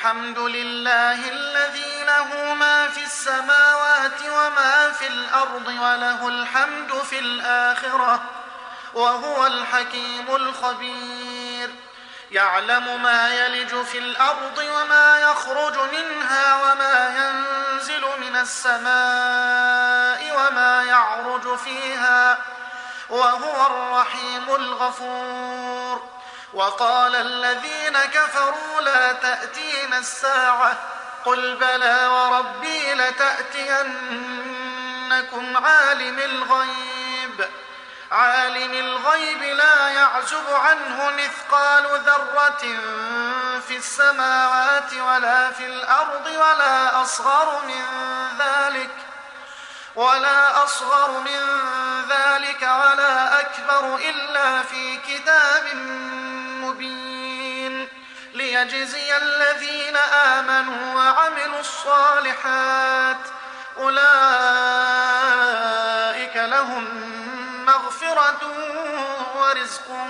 الحمد لله الذي له ما في السماوات وما في الأرض وله الحمد في الآخرة وهو الحكيم الخبير. يعلم ما يلج في الأرض وما يخرج منها وما ينزل من السماء وما يعرج فيها وهو الرحيم الغفور. وقال الذين كفروا لا تأتينا الساعة قل بلى وربي لتأتينكم عالم الغيب لا يعزب عنه مثقال ذرة في السماوات ولا في الأرض ولا أصغر من ذلك ولا أكبر إلا في كتاب مبين ليجزي الذين آمنوا وعملوا الصالحات أولئك لهم مغفرة ورزق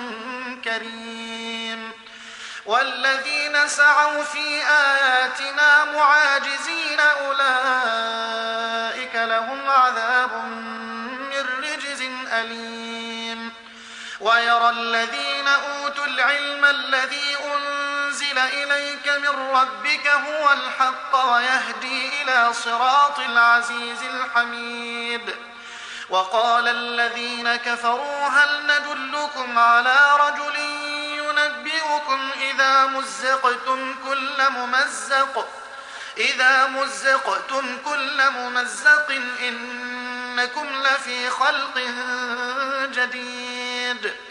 كريم. والذين سعوا في آياتنا معاجزين أولئك لهم عذاب من رجز أليم. ويرى الذين أوتوا العلم الذي أنزل إليك من ربك هو الحق ويهدي إلى صراط العزيز الحميد. وقال الذين كفروا هل ندلكم على رجل ينبئكم إذا مزقتم كل ممزق إنكم لفي خلق جديد.